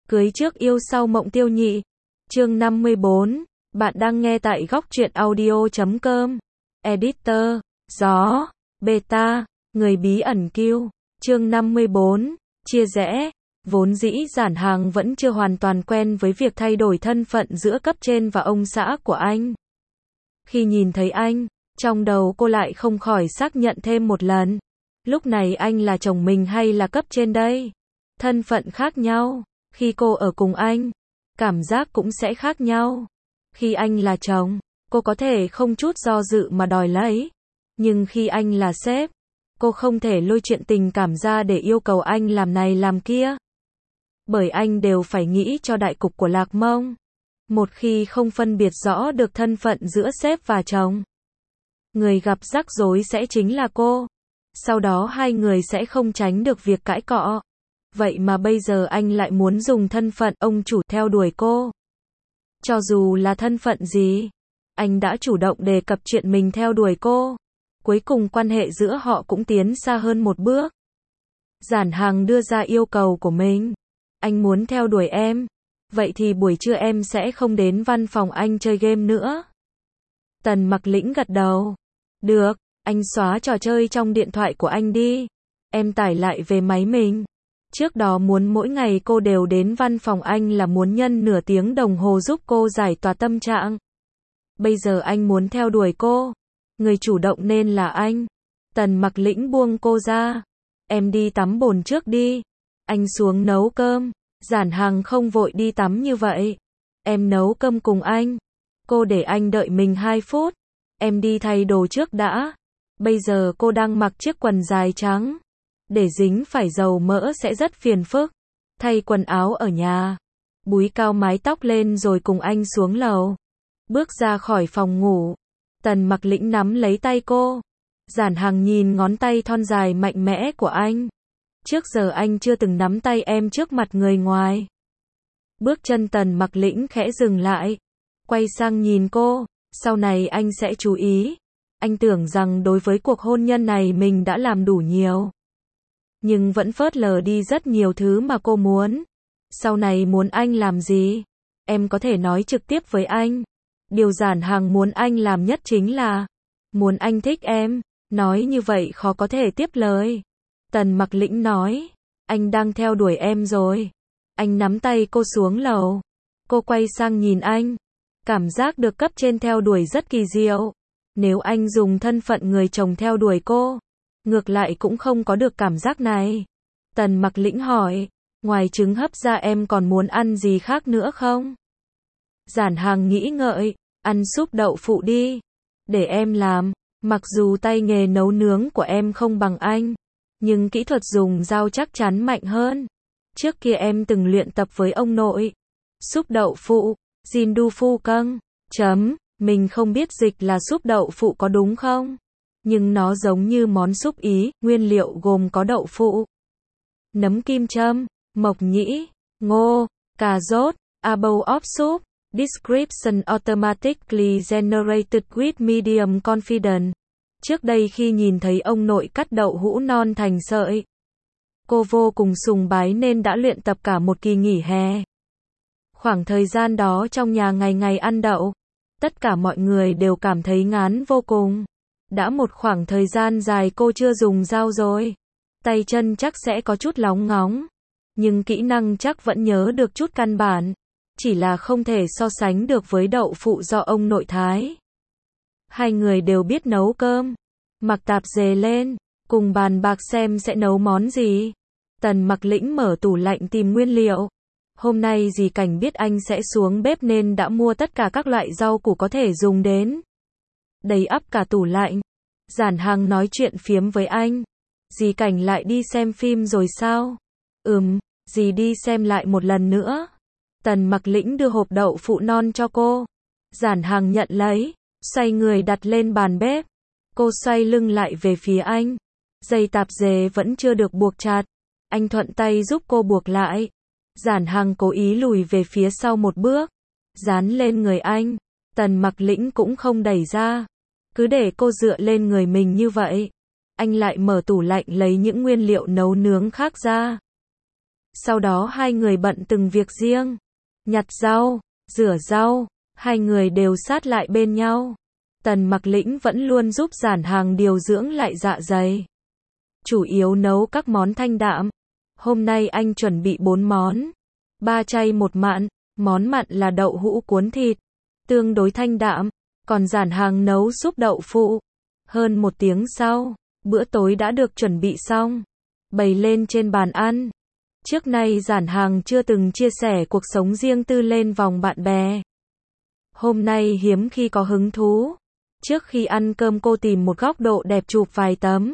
Cưới trước yêu sau mộng tiêu nhị. Chương 54. Bạn đang nghe tại góc truyện audio.com. Editor. Gió. Beta. Người bí ẩn Q. Chương 54. Chia rẽ. Vốn dĩ Giản Hàng vẫn chưa hoàn toàn quen với việc thay đổi thân phận giữa cấp trên và ông xã của anh. Khi nhìn thấy anh, trong đầu cô lại không khỏi xác nhận thêm một lần. Lúc này anh là chồng mình hay là cấp trên đây? Thân phận khác nhau. Khi cô ở cùng anh, cảm giác cũng sẽ khác nhau. Khi anh là chồng, cô có thể không chút do dự mà đòi lấy. Nhưng khi anh là sếp, cô không thể lôi chuyện tình cảm ra để yêu cầu anh làm này làm kia. Bởi anh đều phải nghĩ cho đại cục của Lạc Mông. Một khi không phân biệt rõ được thân phận giữa sếp và chồng, người gặp rắc rối sẽ chính là cô. Sau đó hai người sẽ không tránh được việc cãi cọ. Vậy mà bây giờ anh lại muốn dùng thân phận ông chủ theo đuổi cô. Cho dù là thân phận gì, anh đã chủ động đề cập chuyện mình theo đuổi cô. Cuối cùng quan hệ giữa họ cũng tiến xa hơn một bước. Giản Hàng đưa ra yêu cầu của mình. Anh muốn theo đuổi em. Vậy thì buổi trưa em sẽ không đến văn phòng anh chơi game nữa. Tần Mặc Lĩnh gật đầu. Được, anh xóa trò chơi trong điện thoại của anh đi. Em tải lại về máy mình. Trước đó muốn mỗi ngày cô đều đến văn phòng anh là muốn nhân nửa tiếng đồng hồ giúp cô giải tỏa tâm trạng. Bây giờ anh muốn theo đuổi cô. Người chủ động nên là anh. Tần Mặc Lĩnh buông cô ra. Em đi tắm bồn trước đi. Anh xuống nấu cơm. Giản Hàng không vội đi tắm như vậy. Em nấu cơm cùng anh. Cô để anh đợi mình 2 phút. Em đi thay đồ trước đã. Bây giờ cô đang mặc chiếc quần dài trắng. Để dính phải dầu mỡ sẽ rất phiền phức. Thay quần áo ở nhà. Búi cao mái tóc lên rồi cùng anh xuống lầu. Bước ra khỏi phòng ngủ. Tần Mặc Lĩnh nắm lấy tay cô. Giản Hàng nhìn ngón tay thon dài mạnh mẽ của anh. Trước giờ anh chưa từng nắm tay em trước mặt người ngoài. Bước chân Tần Mặc Lĩnh khẽ dừng lại. Quay sang nhìn cô. Sau này anh sẽ chú ý. Anh tưởng rằng đối với cuộc hôn nhân này mình đã làm đủ nhiều. Nhưng vẫn phớt lờ đi rất nhiều thứ mà cô muốn. Sau này muốn anh làm gì? Em có thể nói trực tiếp với anh. Điều Giản Hàng muốn anh làm nhất chính là muốn anh thích em. Nói như vậy khó có thể tiếp lời. Tần Mặc Lĩnh nói. Anh đang theo đuổi em rồi. Anh nắm tay cô xuống lầu. Cô quay sang nhìn anh. Cảm giác được cấp trên theo đuổi rất kỳ diệu. Nếu anh dùng thân phận người chồng theo đuổi cô, ngược lại cũng không có được cảm giác này. Tần Mặc Lĩnh hỏi. Ngoài trứng hấp ra em còn muốn ăn gì khác nữa không? Giản Hàng nghĩ ngợi. Ăn súp đậu phụ đi. Để em làm. Mặc dù tay nghề nấu nướng của em không bằng anh, nhưng kỹ thuật dùng dao chắc chắn mạnh hơn. Trước kia em từng luyện tập với ông nội. Súp đậu phụ. Jin du phu căng. Mình không biết dịch là súp đậu phụ có đúng không? Nhưng nó giống như món súp Ý, nguyên liệu gồm có đậu phụ, nấm kim châm, mộc nhĩ, ngô, cà rốt, a bowl of soup. Description automatically generated with medium confidence. Trước đây khi nhìn thấy ông nội cắt đậu hũ non thành sợi, cô vô cùng sùng bái nên đã luyện tập cả một kỳ nghỉ hè. Khoảng thời gian đó trong nhà ngày ngày ăn đậu, tất cả mọi người đều cảm thấy ngán vô cùng. Đã một khoảng thời gian dài cô chưa dùng dao rồi. Tay chân chắc sẽ có chút lóng ngóng. Nhưng kỹ năng chắc vẫn nhớ được chút căn bản. Chỉ là không thể so sánh được với đậu phụ do ông nội thái. Hai người đều biết nấu cơm. Mặc tạp dề lên, cùng bàn bạc xem sẽ nấu món gì. Tần Mặc Lĩnh mở tủ lạnh tìm nguyên liệu. Hôm nay dì Cảnh biết anh sẽ xuống bếp nên đã mua tất cả các loại rau củ có thể dùng đến. Đầy ắp cả tủ lạnh. Giản Hàng nói chuyện phiếm với anh. Dì Cảnh lại đi xem phim rồi sao? Dì đi xem lại một lần nữa. Tần Mặc Lĩnh đưa hộp đậu phụ non cho cô. Giản Hàng nhận lấy, xoay người đặt lên bàn bếp. Cô xoay lưng lại về phía anh. Dây tạp dề vẫn chưa được buộc chặt. Anh thuận tay giúp cô buộc lại. Giản Hàng cố ý lùi về phía sau một bước, dán lên người anh. Tần Mặc Lĩnh cũng không đẩy ra, cứ để cô dựa lên người mình như vậy. Anh lại mở tủ lạnh lấy những nguyên liệu nấu nướng khác ra. Sau đó hai người bận từng việc riêng. Nhặt rau, rửa rau, hai người đều sát lại bên nhau. Tần Mặc Lĩnh vẫn luôn giúp Giản Hàng điều dưỡng lại dạ dày. Chủ yếu nấu các món thanh đạm. Hôm nay anh chuẩn bị 4 món. 3 chay 1 mặn. Món mặn là đậu hũ cuốn thịt, tương đối thanh đạm. Còn Giản Hàng nấu súp đậu phụ. Hơn 1 tiếng sau, bữa tối đã được chuẩn bị xong, bày lên trên bàn ăn. Trước nay Giản Hàng chưa từng chia sẻ cuộc sống riêng tư lên vòng bạn bè. Hôm nay hiếm khi có hứng thú. Trước khi ăn cơm cô tìm một góc độ đẹp chụp vài tấm.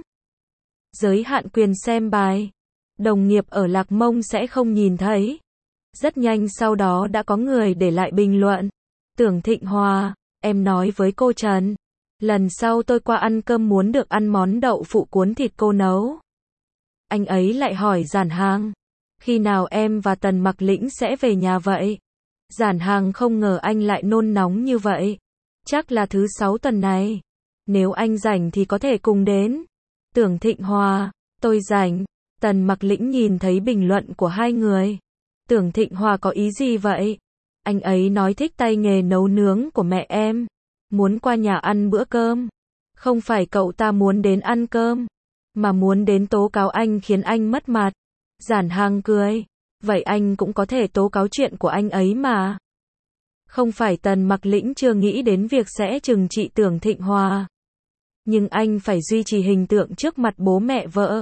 Giới hạn quyền xem bài. Đồng nghiệp ở Lạc Mông sẽ không nhìn thấy. Rất nhanh sau đó đã có người để lại bình luận. Tưởng Thịnh Hòa, em nói với cô Trần. Lần sau tôi qua ăn cơm muốn được ăn món đậu phụ cuốn thịt cô nấu. Anh ấy lại hỏi Giản Hàng. Khi nào em và Tần Mặc Lĩnh sẽ về nhà vậy? Giản Hàng không ngờ anh lại nôn nóng như vậy. Chắc là thứ 6 tuần này. Nếu anh rảnh thì có thể cùng đến. Tưởng Thịnh Hòa, tôi rảnh. Tần Mặc Lĩnh nhìn thấy bình luận của hai người. Tưởng Thịnh Hòa có ý gì vậy? Anh ấy nói thích tay nghề nấu nướng của mẹ em. Muốn qua nhà ăn bữa cơm. Không phải cậu ta muốn đến ăn cơm, mà muốn đến tố cáo anh khiến anh mất mặt. Giản Hàng cười. Vậy anh cũng có thể tố cáo chuyện của anh ấy mà. Không phải Tần Mặc Lĩnh chưa nghĩ đến việc sẽ trừng trị Tưởng Thịnh Hòa. Nhưng anh phải duy trì hình tượng trước mặt bố mẹ vợ.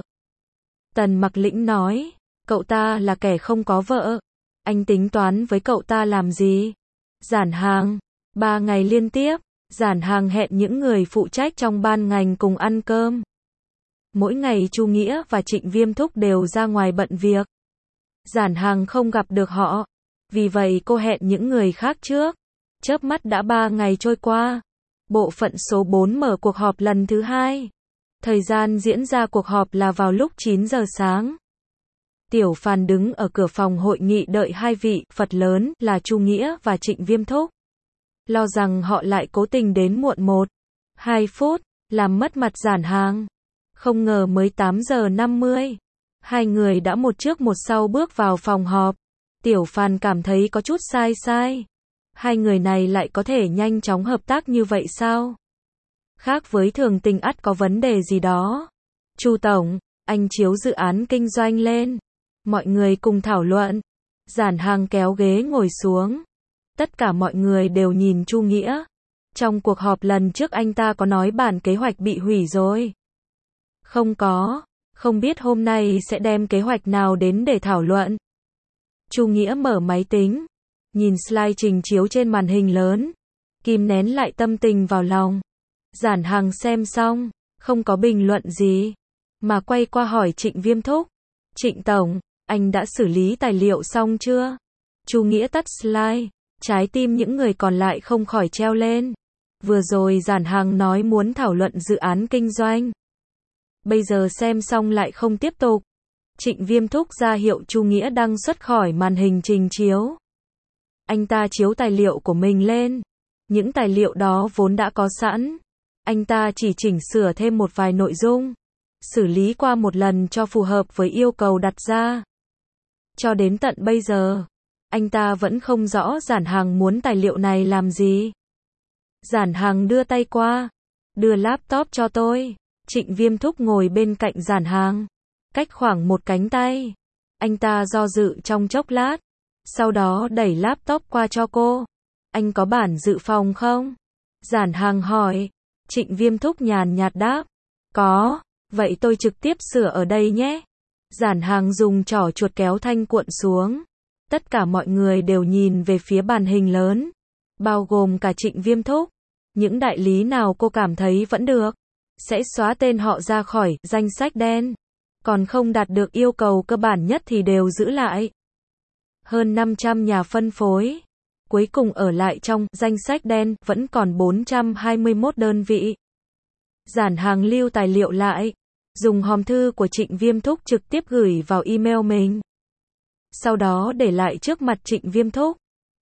Tần Mặc Lĩnh nói. Cậu ta là kẻ không có vợ. Anh tính toán với cậu ta làm gì? Giản Hàng. 3 ngày liên tiếp, Giản Hàng hẹn những người phụ trách trong ban ngành cùng ăn cơm. Mỗi ngày Chu Nghĩa và Trịnh Viêm Thúc đều ra ngoài bận việc. Giản Hàng không gặp được họ. Vì vậy cô hẹn những người khác trước. Chớp mắt đã 3 ngày trôi qua. Bộ phận số 4 mở cuộc họp lần thứ 2. Thời gian diễn ra cuộc họp là vào lúc 9 giờ sáng. Tiểu Phàn đứng ở cửa phòng hội nghị đợi hai vị Phật lớn là Chu Nghĩa và Trịnh Viêm Thúc. Lo rằng họ lại cố tình đến muộn 1-2 phút, làm mất mặt Giản Hàng. Không ngờ mới 8 giờ 50. Hai người đã một trước một sau bước vào phòng họp. Tiểu Phàn cảm thấy có chút sai. Hai người này lại có thể nhanh chóng hợp tác như vậy sao? Khác với thường tình ắt có vấn đề gì đó. Chu Tổng, anh chiếu dự án kinh doanh lên. Mọi người cùng thảo luận. Giản Hàng kéo ghế ngồi xuống. Tất cả mọi người đều nhìn Chu Nghĩa. Trong cuộc họp lần trước anh ta có nói bản kế hoạch bị hủy rồi. Không có. Không biết hôm nay sẽ đem kế hoạch nào đến để thảo luận. Chu Nghĩa mở máy tính. Nhìn slide trình chiếu trên màn hình lớn. Kìm nén lại tâm tình vào lòng. Giản Hàng xem xong. Không có bình luận gì. Mà quay qua hỏi Trịnh Viêm Thúc. Trịnh Tổng, anh đã xử lý tài liệu xong chưa? Chu Nghĩa tắt slide. Trái tim những người còn lại không khỏi treo lên. Vừa rồi Giản Hàng nói muốn thảo luận dự án kinh doanh. Bây giờ xem xong lại không tiếp tục. Trịnh Viêm Thúc ra hiệu Chu Nghĩa đăng xuất khỏi màn hình trình chiếu. Anh ta chiếu tài liệu của mình lên. Những tài liệu đó vốn đã có sẵn. Anh ta chỉ chỉnh sửa thêm một vài nội dung. Xử lý qua một lần cho phù hợp với yêu cầu đặt ra. Cho đến tận bây giờ, anh ta vẫn không rõ Giản Hàng muốn tài liệu này làm gì. Giản Hàng đưa tay qua. Đưa laptop cho tôi. Trịnh Viêm Thúc ngồi bên cạnh Giản Hàng. Cách khoảng một cánh tay. Anh ta do dự trong chốc lát. Sau đó đẩy laptop qua cho cô. Anh có bản dự phòng không? Giản Hàng hỏi. Trịnh Viêm Thúc nhàn nhạt đáp. Có. Vậy tôi trực tiếp sửa ở đây nhé. Giản Hàng dùng trỏ chuột kéo thanh cuộn xuống. Tất cả mọi người đều nhìn về phía màn hình lớn. Bao gồm cả Trịnh Viêm Thúc. Những đại lý nào cô cảm thấy vẫn được, sẽ xóa tên họ ra khỏi danh sách đen. Còn không đạt được yêu cầu cơ bản nhất thì đều giữ lại. Hơn 500 nhà phân phối. Cuối cùng ở lại trong danh sách đen vẫn còn 421 đơn vị. Giản Hàng lưu tài liệu lại. Dùng hòm thư của Trịnh Viêm Thúc trực tiếp gửi vào email mình. Sau đó để lại trước mặt Trịnh Viêm Thúc.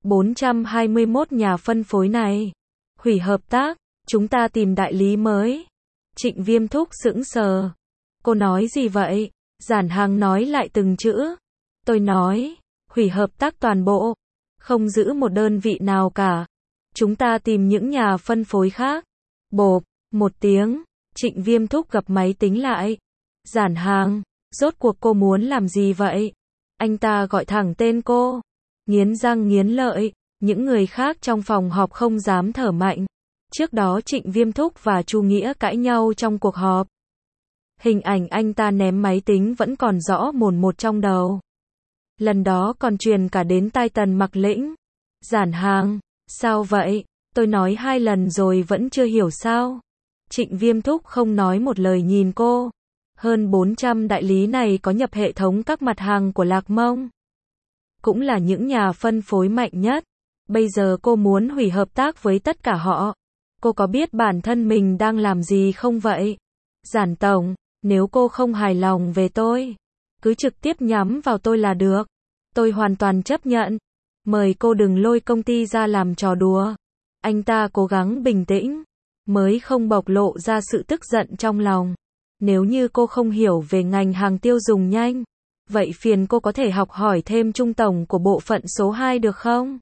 421 nhà phân phối này. Hủy hợp tác, chúng ta tìm đại lý mới. Trịnh Viêm Thúc sững sờ. Cô nói gì vậy? Giản Hàng nói lại từng chữ. Tôi nói, hủy hợp tác toàn bộ, không giữ một đơn vị nào cả. Chúng ta tìm những nhà phân phối khác. Bộp, một tiếng, Trịnh Viêm Thúc gập máy tính lại. Giản Hàng, rốt cuộc cô muốn làm gì vậy? Anh ta gọi thẳng tên cô. Nghiến răng nghiến lợi, những người khác trong phòng họp không dám thở mạnh. Trước đó Trịnh Viêm Thúc và Chu Nghĩa cãi nhau trong cuộc họp. Hình ảnh anh ta ném máy tính vẫn còn rõ mồn một trong đầu. Lần đó còn truyền cả đến tai Tần Mặc Lĩnh. Giản Hàng, sao vậy? Tôi nói 2 lần rồi vẫn chưa hiểu sao? Trịnh Viêm Thúc không nói một lời nhìn cô. Hơn 400 đại lý này có nhập hệ thống các mặt hàng của Lạc Mông. Cũng là những nhà phân phối mạnh nhất. Bây giờ cô muốn hủy hợp tác với tất cả họ. Cô có biết bản thân mình đang làm gì không vậy? Giản Tổng, nếu cô không hài lòng về tôi, cứ trực tiếp nhắm vào tôi là được. Tôi hoàn toàn chấp nhận. Mời cô đừng lôi công ty ra làm trò đùa. Anh ta cố gắng bình tĩnh, mới không bộc lộ ra sự tức giận trong lòng. Nếu như cô không hiểu về ngành hàng tiêu dùng nhanh, vậy phiền cô có thể học hỏi thêm Trung Tổng của bộ phận số 2 được không?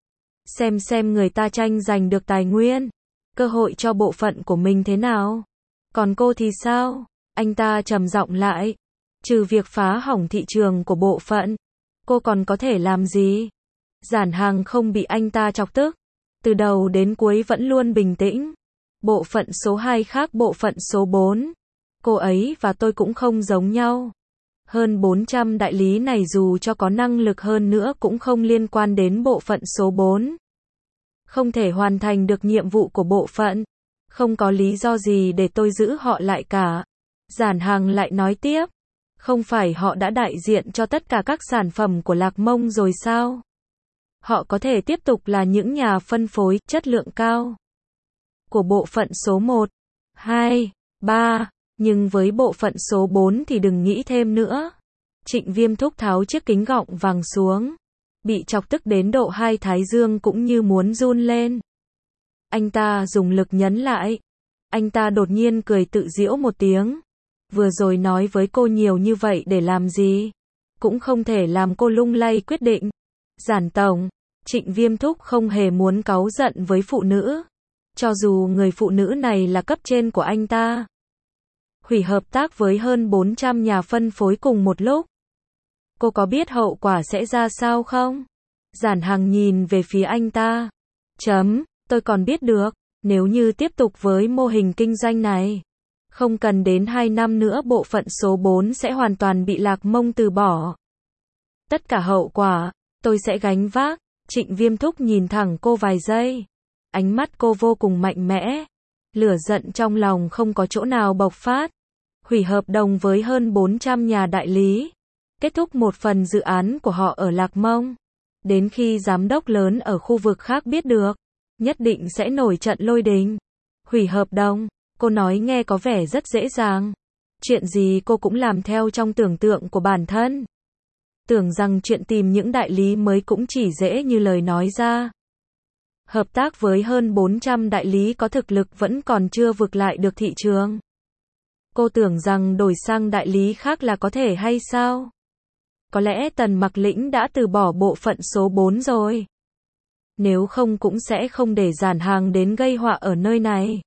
Xem người ta tranh giành được tài nguyên, cơ hội cho bộ phận của mình thế nào. Còn cô thì sao? Anh ta trầm giọng lại. Trừ việc phá hỏng thị trường của bộ phận, cô còn có thể làm gì? Giản Hàng không bị anh ta chọc tức. Từ đầu đến cuối vẫn luôn bình tĩnh. Bộ phận số 2 khác bộ phận số 4. Cô ấy và tôi cũng không giống nhau. Hơn 400 đại lý này dù cho có năng lực hơn nữa cũng không liên quan đến bộ phận số 4. Không thể hoàn thành được nhiệm vụ của bộ phận. Không có lý do gì để tôi giữ họ lại cả. Giản Hàng lại nói tiếp. Không phải họ đã đại diện cho tất cả các sản phẩm của Lạc Mông rồi sao? Họ có thể tiếp tục là những nhà phân phối chất lượng cao của bộ phận số 1, 2, 3, nhưng với bộ phận số 4 thì đừng nghĩ thêm nữa. Trịnh Viêm Thúc tháo chiếc kính gọng vàng xuống, bị chọc tức đến độ hai thái dương cũng như muốn run lên. Anh ta dùng lực nhấn lại. Anh ta đột nhiên cười tự giễu một tiếng. Vừa rồi nói với cô nhiều như vậy để làm gì? Cũng không thể làm cô lung lay quyết định. Giản Tổng, Trịnh Viêm Thúc không hề muốn cáu giận với phụ nữ. Cho dù người phụ nữ này là cấp trên của anh ta. Hủy hợp tác với hơn 400 nhà phân phối cùng một lúc. Cô có biết hậu quả sẽ ra sao không? Giản Hàng nhìn về phía anh ta. Tôi còn biết được, nếu như tiếp tục với mô hình kinh doanh này, không cần đến 2 năm nữa bộ phận số 4 sẽ hoàn toàn bị Lạc Mông từ bỏ. Tất cả hậu quả, tôi sẽ gánh vác. Trịnh Viêm Thúc nhìn thẳng cô vài giây. Ánh mắt cô vô cùng mạnh mẽ. Lửa giận trong lòng không có chỗ nào bộc phát. Hủy hợp đồng với hơn 400 nhà đại lý. Kết thúc một phần dự án của họ ở Lạc Mông. Đến khi giám đốc lớn ở khu vực khác biết được, nhất định sẽ nổi trận lôi đình. Hủy hợp đồng, cô nói nghe có vẻ rất dễ dàng. Chuyện gì cô cũng làm theo trong tưởng tượng của bản thân. Tưởng rằng chuyện tìm những đại lý mới cũng chỉ dễ như lời nói ra. Hợp tác với hơn 400 đại lý có thực lực vẫn còn chưa vực lại được thị trường. Cô tưởng rằng đổi sang đại lý khác là có thể hay sao? Có lẽ Tần Mặc Lĩnh đã từ bỏ bộ phận số 4 rồi. Nếu không cũng sẽ không để Giản Hàng đến gây họa ở nơi này.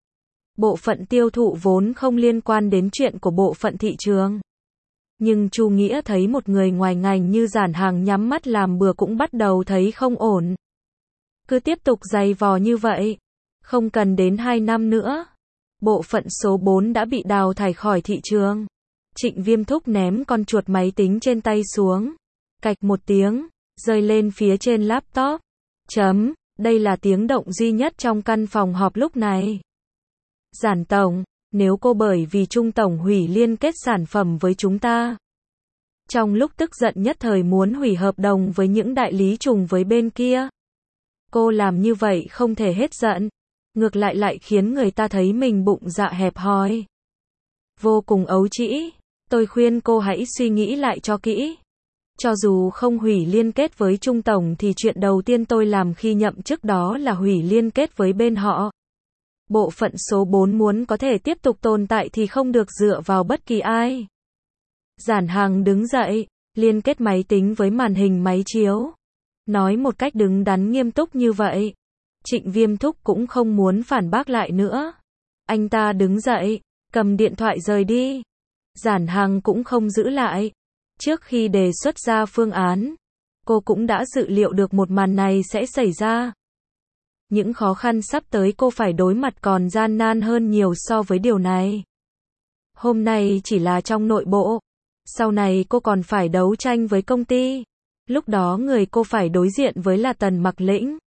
Bộ phận tiêu thụ vốn không liên quan đến chuyện của bộ phận thị trường. Nhưng Chu Nghĩa thấy một người ngoài ngành như Giản Hàng nhắm mắt làm bừa cũng bắt đầu thấy không ổn. Cứ tiếp tục giày vò như vậy, không cần đến 2 năm nữa, bộ phận số 4 đã bị đào thải khỏi thị trường. Trịnh Viêm Thúc ném con chuột máy tính trên tay xuống. Cạch một tiếng, rơi lên phía trên laptop. Đây là tiếng động duy nhất trong căn phòng họp lúc này. Giản Tổng, nếu cô bởi vì Trung Tổng hủy liên kết sản phẩm với chúng ta. Trong lúc tức giận nhất thời muốn hủy hợp đồng với những đại lý trùng với bên kia. Cô làm như vậy không thể hết giận. Ngược lại khiến người ta thấy mình bụng dạ hẹp hòi. Vô cùng ấu trĩ. Tôi khuyên cô hãy suy nghĩ lại cho kỹ. Cho dù không hủy liên kết với Trung Tổng thì chuyện đầu tiên tôi làm khi nhậm chức đó là hủy liên kết với bên họ. Bộ phận số 4 muốn có thể tiếp tục tồn tại thì không được dựa vào bất kỳ ai. Giản Hàng đứng dậy. liên kết máy tính với màn hình máy chiếu. Nói một cách đứng đắn nghiêm túc như vậy. Trịnh Viêm Thúc cũng không muốn phản bác lại nữa. Anh ta đứng dậy, cầm điện thoại rời đi. Giản Hằng cũng không giữ lại. Trước khi đề xuất ra phương án, cô cũng đã dự liệu được một màn này sẽ xảy ra. Những khó khăn sắp tới cô phải đối mặt còn gian nan hơn nhiều so với điều này. Hôm nay chỉ là trong nội bộ. Sau này cô còn phải đấu tranh với công ty. Lúc đó người cô phải đối diện với là Tần Mặc Lĩnh.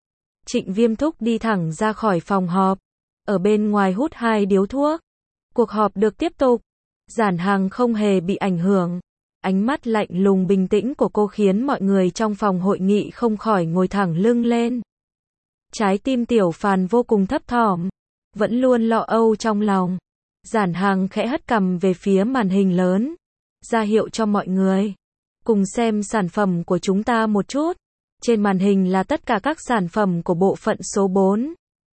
Trịnh Viêm Thúc đi thẳng ra khỏi phòng họp. Ở bên ngoài hút 2 điếu thuốc. Cuộc họp được tiếp tục. Giản Hằng không hề bị ảnh hưởng. Ánh mắt lạnh lùng bình tĩnh của cô khiến mọi người trong phòng hội nghị không khỏi ngồi thẳng lưng lên. Trái tim Tiểu Phàn vô cùng thấp thỏm. Vẫn luôn lo âu trong lòng. Giản Hằng khẽ hất cằm về phía màn hình lớn. Ra hiệu cho mọi người. Cùng xem sản phẩm của chúng ta một chút. Trên màn hình là tất cả các sản phẩm của bộ phận số 4.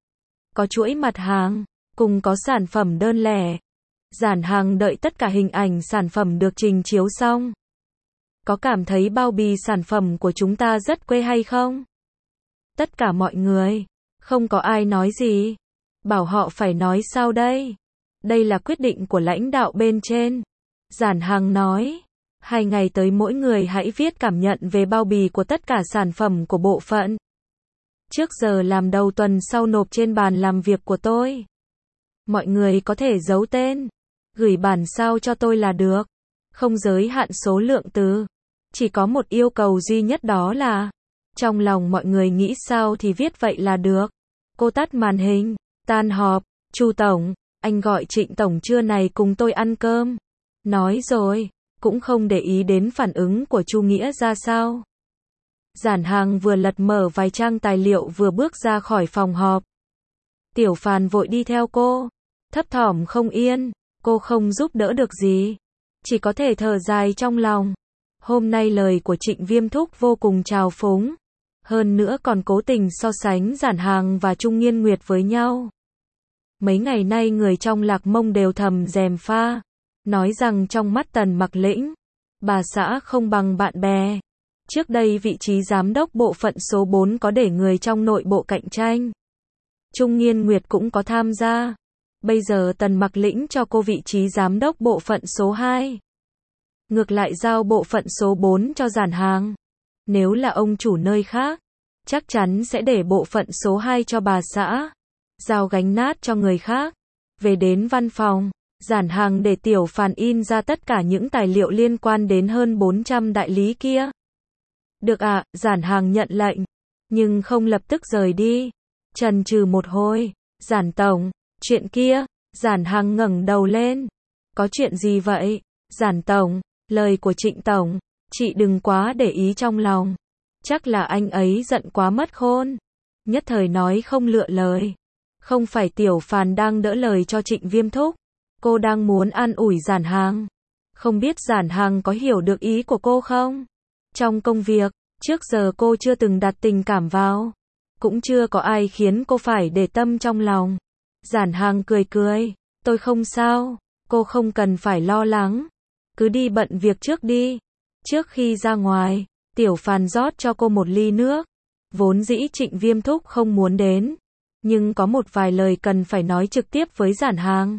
Có chuỗi mặt hàng, cùng có sản phẩm đơn lẻ. Giản Hằng đợi tất cả hình ảnh sản phẩm được trình chiếu xong. Có cảm thấy bao bì sản phẩm của chúng ta rất quê hay không? Tất cả mọi người, không có ai nói gì. Bảo họ phải nói sao đây? Đây là quyết định của lãnh đạo bên trên. Giản Hằng nói, 2 ngày tới mỗi người hãy viết cảm nhận về bao bì của tất cả sản phẩm của bộ phận. Trước giờ làm đầu tuần sau nộp trên bàn làm việc của tôi. Mọi người có thể giấu tên, gửi bản sao cho tôi là được. Không giới hạn số lượng từ. Chỉ có một yêu cầu duy nhất, đó là trong lòng mọi người nghĩ sao thì viết vậy là được. Cô tắt màn hình. Tan họp. Chu Tổng, anh gọi Trịnh Tổng trưa này cùng tôi ăn cơm. Nói rồi, cũng không để ý đến phản ứng của Chu Nghĩa ra sao. Giản Hằng vừa lật mở vài trang tài liệu vừa bước ra khỏi phòng họp. Tiểu Phàn vội đi theo cô. Thấp thỏm không yên, cô không giúp đỡ được gì. Chỉ có thể thở dài trong lòng. Hôm nay lời của Trịnh Viêm Thúc vô cùng trào phúng. Hơn nữa còn cố tình so sánh Giản Hằng và Trung Nghiên Nguyệt với nhau. Mấy ngày nay người trong Lạc Mông đều thầm gièm pha. Nói rằng trong mắt Tần Mặc Lĩnh, bà xã không bằng bạn bè. Trước đây vị trí giám đốc bộ phận số 4 có để người trong nội bộ cạnh tranh. Trung Nghiên Nguyệt cũng có tham gia. Bây giờ Tần Mặc Lĩnh cho cô vị trí giám đốc bộ phận số 2. Ngược lại giao bộ phận số 4 cho Giản Hằng. Nếu là ông chủ nơi khác, chắc chắn sẽ để bộ phận số 2 cho bà xã. Giao gánh nát cho người khác. Về đến văn phòng, Giản Hằng để Tiểu Phàn in ra tất cả những tài liệu liên quan đến hơn 400 đại lý kia. Được ạ, Giản Hằng nhận lệnh, nhưng không lập tức rời đi. Chần chừ một hồi, Giản Tổng, chuyện kia. Giản Hằng ngẩng đầu lên. Có chuyện gì vậy? Giản Tổng, lời của Trịnh Tổng, chị đừng quá để ý trong lòng. Chắc là anh ấy giận quá mất khôn. Nhất thời nói không lựa lời. Không phải Tiểu Phàn đang đỡ lời cho Trịnh Viêm Thúc. Cô đang muốn an ủi Giản Hằng. Không biết Giản Hằng có hiểu được ý của cô không? Trong công việc, trước giờ cô chưa từng đặt tình cảm vào. Cũng chưa có ai khiến cô phải để tâm trong lòng. Giản Hằng cười cười. Tôi không sao. Cô không cần phải lo lắng. Cứ đi bận việc trước đi. Trước khi ra ngoài, Tiểu Phàn rót cho cô một ly nước. Vốn dĩ Trịnh Viêm Thúc không muốn đến. Nhưng có một vài lời cần phải nói trực tiếp với Giản Hằng.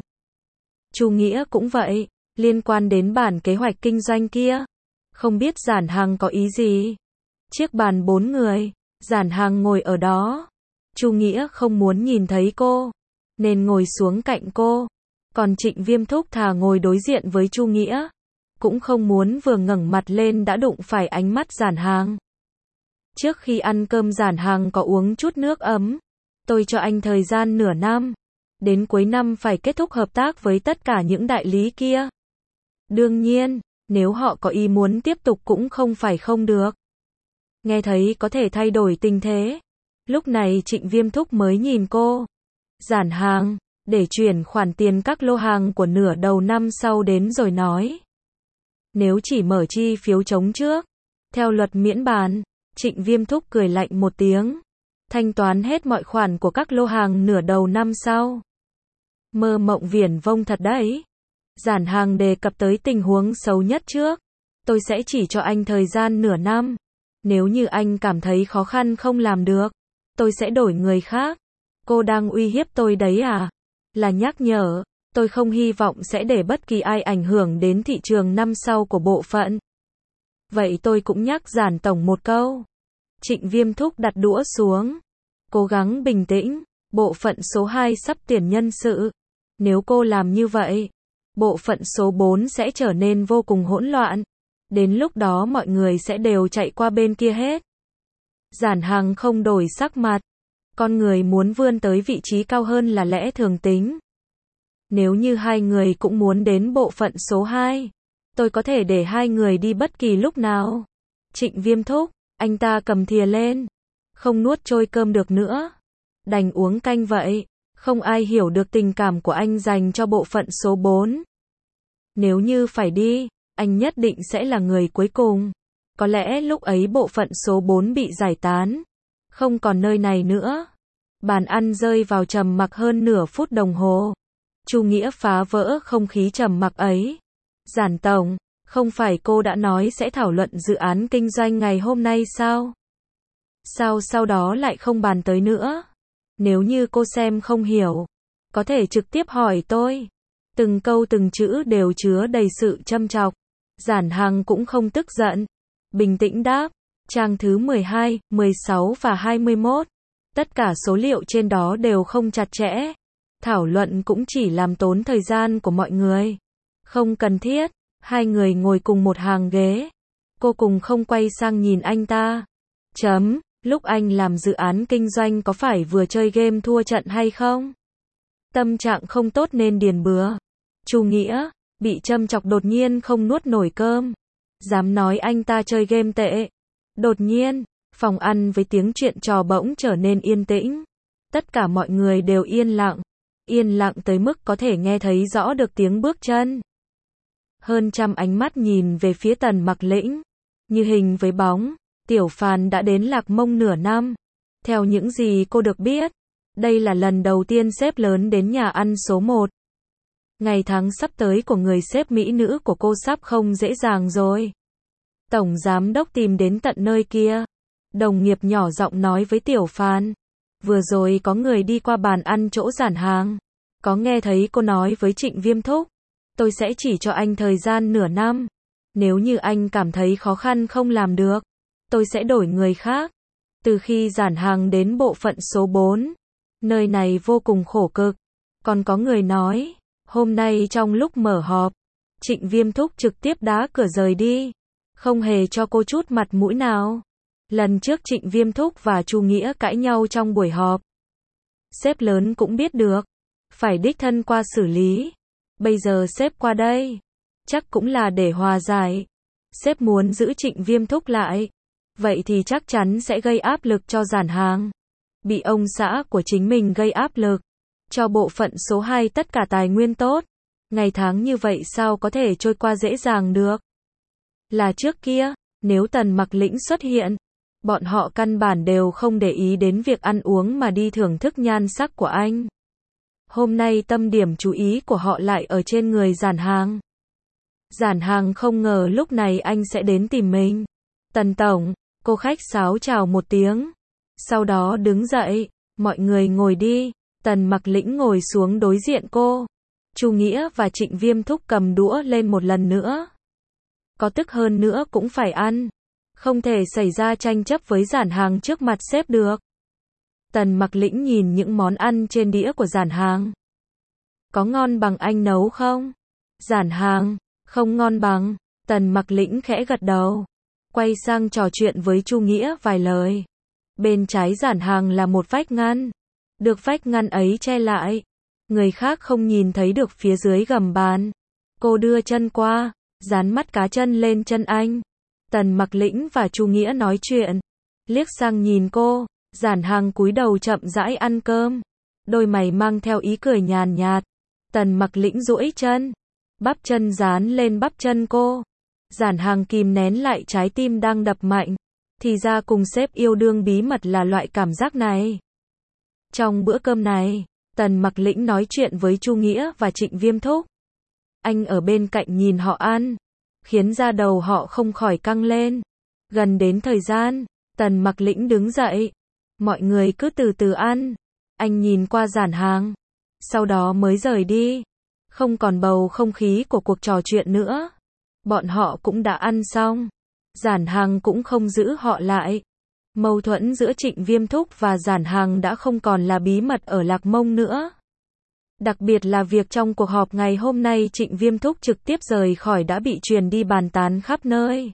Chu Nghĩa cũng vậy. Liên quan đến bản kế hoạch kinh doanh kia. Không biết Giản Hằng có ý gì. Chiếc bàn 4 người. Giản Hằng ngồi ở đó. Chu Nghĩa không muốn nhìn thấy cô, nên ngồi xuống cạnh cô. Còn Trịnh Viêm Thúc thà ngồi đối diện với Chu Nghĩa. Cũng không muốn vừa ngẩng mặt lên đã đụng phải ánh mắt Giản Hằng. Trước khi ăn cơm Giản Hằng có uống chút nước ấm. Tôi cho anh thời gian nửa năm. Đến cuối năm phải kết thúc hợp tác với tất cả những đại lý kia. Đương nhiên, nếu họ có ý muốn tiếp tục cũng không phải không được. Nghe thấy có thể thay đổi tình thế. Lúc này Trịnh Viêm Thúc mới nhìn cô. Giản Hằng, để chuyển khoản tiền các lô hàng của nửa đầu năm sau đến rồi nói. Nếu chỉ mở chi phiếu trống trước, theo luật miễn bàn, Trịnh Viêm Thúc cười lạnh một tiếng. Thanh toán hết mọi khoản của các lô hàng nửa đầu năm sau. Mơ mộng viển vông thật đấy. Giản Hằng đề cập tới tình huống xấu nhất trước. tôi sẽ chỉ cho anh thời gian nửa năm. Nếu như anh cảm thấy khó khăn không làm được, tôi sẽ đổi người khác. Cô đang uy hiếp tôi đấy à? Là nhắc nhở, tôi không hy vọng sẽ để bất kỳ ai ảnh hưởng đến thị trường năm sau của bộ phận. Vậy tôi cũng nhắc Giản tổng một câu. Trịnh Viêm Thúc đặt đũa xuống. Cố gắng bình tĩnh, bộ phận số 2 sắp tuyển nhân sự. Nếu cô làm như vậy, bộ phận số 4 sẽ trở nên vô cùng hỗn loạn. Đến lúc đó mọi người sẽ đều chạy qua bên kia hết. Giản Hằng không đổi sắc mặt. Con người muốn vươn tới vị trí cao hơn là lẽ thường tính. Nếu như hai người cũng muốn đến bộ phận số 2, tôi có thể để hai người đi bất kỳ lúc nào. Trịnh Viêm Thúc, anh ta cầm thìa lên. Không nuốt trôi cơm được nữa. Đành uống canh vậy. Không ai hiểu được tình cảm của anh dành cho bộ phận số 4. Nếu như phải đi, anh nhất định sẽ là người cuối cùng. Có lẽ lúc ấy bộ phận số 4 bị giải tán. Không còn nơi này nữa. Bàn ăn rơi vào trầm mặc hơn nửa phút đồng hồ. Chu Nghĩa phá vỡ không khí trầm mặc ấy. Giản tổng, không phải cô đã nói sẽ thảo luận dự án kinh doanh ngày hôm nay sao? Sao sau đó lại không bàn tới nữa? Nếu như cô xem không hiểu, có thể trực tiếp hỏi tôi. Từng câu từng chữ đều chứa đầy sự châm chọc. Giản Hằng cũng không tức giận. Bình tĩnh đáp. Trang thứ 12, 16 và 21. Tất cả số liệu trên đó đều không chặt chẽ. Thảo luận cũng chỉ làm tốn thời gian của mọi người. Không cần thiết. Hai người ngồi cùng một hàng ghế. Cô cùng không quay sang nhìn anh ta. Lúc anh làm dự án kinh doanh có phải vừa chơi game thua trận hay không? Tâm trạng không tốt nên điền bừa. Chu Nghĩa, bị châm chọc đột nhiên không nuốt nổi cơm. Dám nói anh ta chơi game tệ. Đột nhiên, phòng ăn với tiếng chuyện trò bỗng trở nên yên tĩnh. Tất cả mọi người đều yên lặng. Yên lặng tới mức có thể nghe thấy rõ được tiếng bước chân. Hơn trăm ánh mắt nhìn về phía Tần Mặc Lĩnh. Như hình với bóng, Tiểu Phàn đã đến Lạc Mông nửa năm. Theo những gì cô được biết, đây là lần đầu tiên sếp lớn đến nhà ăn số 1. Ngày tháng sắp tới của người sếp mỹ nữ của cô sắp không dễ dàng rồi. Tổng giám đốc tìm đến tận nơi kia. Đồng nghiệp nhỏ giọng nói với Tiểu Phàn. Vừa rồi có người đi qua bàn ăn chỗ Giản Hằng. Có nghe thấy cô nói với Trịnh Viêm Thúc. Tôi sẽ chỉ cho anh thời gian nửa năm. Nếu như anh cảm thấy khó khăn không làm được, tôi sẽ đổi người khác. Từ khi Giản Hằng đến bộ phận số 4, nơi này vô cùng khổ cực. Còn có người nói, hôm nay trong lúc mở họp, Trịnh Viêm Thúc trực tiếp đá cửa rời đi. Không hề cho cô chút mặt mũi nào. Lần trước Trịnh Viêm Thúc và Chu Nghĩa cãi nhau trong buổi họp. Sếp lớn cũng biết được. Phải đích thân qua xử lý. Bây giờ sếp qua đây. Chắc cũng là để hòa giải. Sếp muốn giữ Trịnh Viêm Thúc lại. Vậy thì chắc chắn sẽ gây áp lực cho Giản Hằng. Bị ông xã của chính mình gây áp lực. Cho bộ phận số 2 tất cả tài nguyên tốt. Ngày tháng như vậy sao có thể trôi qua dễ dàng được. Là trước kia, nếu Tần Mặc Lĩnh xuất hiện, bọn họ căn bản đều không để ý đến việc ăn uống mà đi thưởng thức nhan sắc của anh. Hôm nay tâm điểm chú ý của họ lại ở trên người Giản Hằng. Giản Hằng không ngờ lúc này anh sẽ đến tìm mình. Tần tổng, cô khách sáo chào một tiếng. Sau đó đứng dậy, mọi người ngồi đi. Tần Mặc Lĩnh ngồi xuống đối diện cô. Chu Nghĩa và Trịnh Viêm Thúc cầm đũa lên một lần nữa. Có tức hơn nữa cũng phải ăn. Không thể xảy ra tranh chấp với Giản Hằng trước mặt sếp được. Tần Mặc Lĩnh nhìn những món ăn trên đĩa của Giản Hằng. Có ngon bằng anh nấu không? Giản Hằng, không ngon bằng. Tần Mặc Lĩnh khẽ gật đầu. Quay sang trò chuyện với Chu Nghĩa vài lời. Bên trái Giản Hằng là một vách ngăn. Được vách ngăn ấy che lại. Người khác không nhìn thấy được phía dưới gầm bàn. Cô đưa chân qua, dán mắt cá chân lên chân anh. Tần Mặc Lĩnh và Chu Nghĩa nói chuyện. Liếc sang nhìn cô. Giản Hằng cúi đầu chậm rãi ăn cơm. Đôi mày mang theo ý cười nhàn nhạt. Tần Mặc Lĩnh duỗi chân. Bắp chân dán lên bắp chân cô. Giản Hằng kìm nén lại trái tim đang đập mạnh. Thì ra cùng sếp yêu đương bí mật là loại cảm giác này. Trong bữa cơm này, Tần Mặc Lĩnh nói chuyện với Chu Nghĩa và Trịnh Viêm Thúc. Anh ở bên cạnh nhìn họ ăn. khiến da đầu họ không khỏi căng lên. Gần đến thời gian, Tần Mặc Lĩnh đứng dậy. Mọi người cứ từ từ ăn. Anh nhìn qua Giản Hàng, sau đó mới rời đi. Không còn bầu không khí của cuộc trò chuyện nữa. Bọn họ cũng đã ăn xong. Giản Hàng cũng không giữ họ lại. Mâu thuẫn giữa Trịnh Viêm Thúc và Giản Hàng đã không còn là bí mật ở Lạc Mông nữa. Đặc biệt là việc trong cuộc họp ngày hôm nay Trịnh Viêm Thúc trực tiếp rời khỏi đã bị truyền đi bàn tán khắp nơi.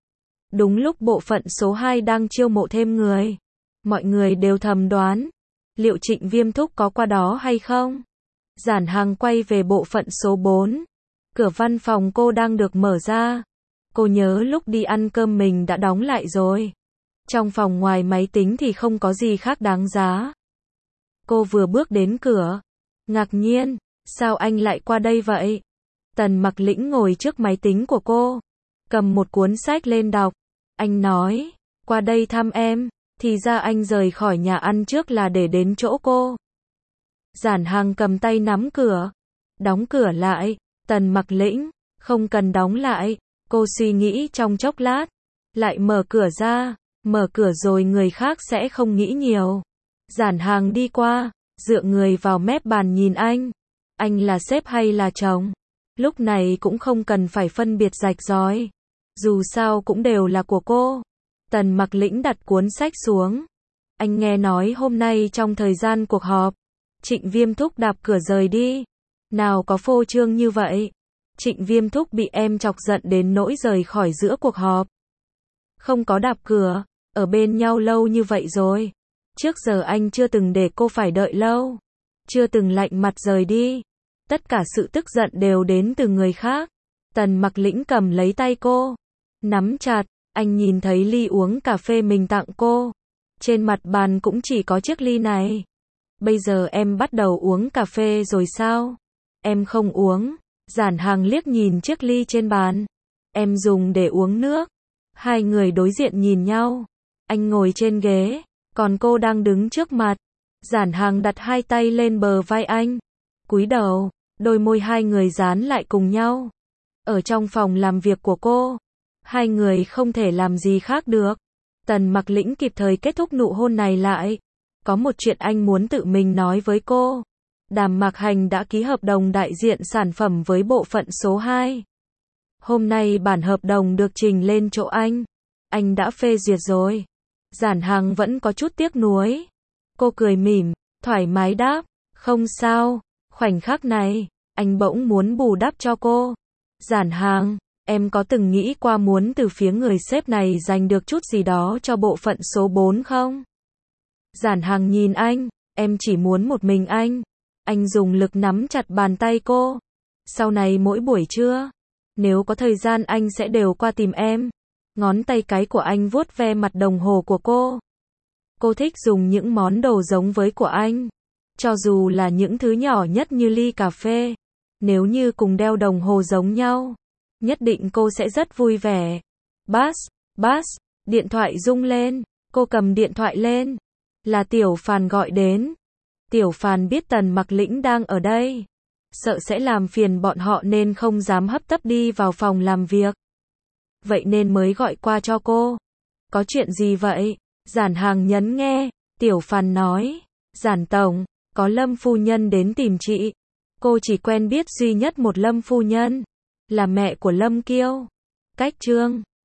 Đúng lúc bộ phận số 2 đang chiêu mộ thêm người. Mọi người đều thầm đoán, liệu Trịnh Viêm Thúc có qua đó hay không? Giản Hàng quay về bộ phận số 4. Cửa văn phòng cô đang được mở ra. Cô nhớ lúc đi ăn cơm mình đã đóng lại rồi. Trong phòng ngoài máy tính thì không có gì khác đáng giá. Cô vừa bước đến cửa, ngạc nhiên, sao anh lại qua đây vậy? Tần Mặc Lĩnh ngồi trước máy tính của cô, cầm một cuốn sách lên đọc. Anh nói, qua đây thăm em, thì ra anh rời khỏi nhà ăn trước là để đến chỗ cô. Giản Hàng cầm tay nắm cửa, đóng cửa lại. Tần Mặc Lĩnh, không cần đóng lại. Cô suy nghĩ trong chốc lát, lại mở cửa ra. Mở cửa rồi người khác sẽ không nghĩ nhiều. Giản Hàng đi qua, dựa người vào mép bàn nhìn anh. Anh là sếp hay là chồng? Lúc này cũng không cần phải phân biệt rạch ròi. Dù sao cũng đều là của cô. Tần Mặc Lĩnh đặt cuốn sách xuống. Anh nghe nói hôm nay trong thời gian cuộc họp, Trịnh Viêm Thúc đạp cửa rời đi. Nào có phô trương như vậy. Trịnh Viêm Thúc bị em chọc giận đến nỗi rời khỏi giữa cuộc họp. Không có đạp cửa, ở bên nhau lâu như vậy rồi. Trước giờ anh chưa từng để cô phải đợi lâu. Chưa từng lạnh mặt rời đi. Tất cả sự tức giận đều đến từ người khác. Tần Mặc Lĩnh cầm lấy tay cô, nắm chặt. Anh nhìn thấy ly uống cà phê mình tặng cô. Trên mặt bàn cũng chỉ có chiếc ly này. Bây giờ em bắt đầu uống cà phê rồi sao? Em không uống. Giản Hàng liếc nhìn chiếc ly trên bàn. Em dùng để uống nước. Hai người đối diện nhìn nhau. Anh ngồi trên ghế, còn cô đang đứng trước mặt. Giản Hàng đặt hai tay lên bờ vai anh, cúi đầu, đôi môi hai người dán lại cùng nhau. Ở trong phòng làm việc của cô, hai người không thể làm gì khác được. Tần Mặc Lĩnh kịp thời kết thúc nụ hôn này lại. Có một chuyện anh muốn tự mình nói với cô. Đàm Mạc Hành đã ký hợp đồng đại diện sản phẩm với bộ phận số 2. Hôm nay bản hợp đồng được trình lên chỗ anh. Anh đã phê duyệt rồi. Giản Hàng vẫn có chút tiếc nuối. Cô cười mỉm, thoải mái đáp, không sao. Khoảnh khắc này, anh bỗng muốn bù đắp cho cô. Giản Hàng, em có từng nghĩ qua muốn từ phía người sếp này giành được chút gì đó cho bộ phận số 4 không? Giản Hàng nhìn anh, em chỉ muốn một mình anh. Anh dùng lực nắm chặt bàn tay cô. Sau này mỗi buổi trưa, nếu có thời gian anh sẽ đều qua tìm em. Ngón tay cái của anh vuốt ve mặt đồng hồ của cô. Cô thích dùng những món đồ giống với của anh. Cho dù là những thứ nhỏ nhất như ly cà phê. Nếu như cùng đeo đồng hồ giống nhau, nhất định cô sẽ rất vui vẻ. Bass, điện thoại rung lên. Cô cầm điện thoại lên. Là Tiểu Phàn gọi đến. Tiểu Phàn biết Tần Mặc Lĩnh đang ở đây. Sợ sẽ làm phiền bọn họ nên không dám hấp tấp đi vào phòng làm việc. Vậy nên mới gọi qua cho cô. Có chuyện gì vậy? Giản Hàng nhấn nghe. Tiểu Phàn nói. Giản tổng, có Lâm phu nhân đến tìm chị. Cô chỉ quen biết duy nhất một Lâm phu nhân. Là mẹ của Lâm Kiêu. Cách Trương.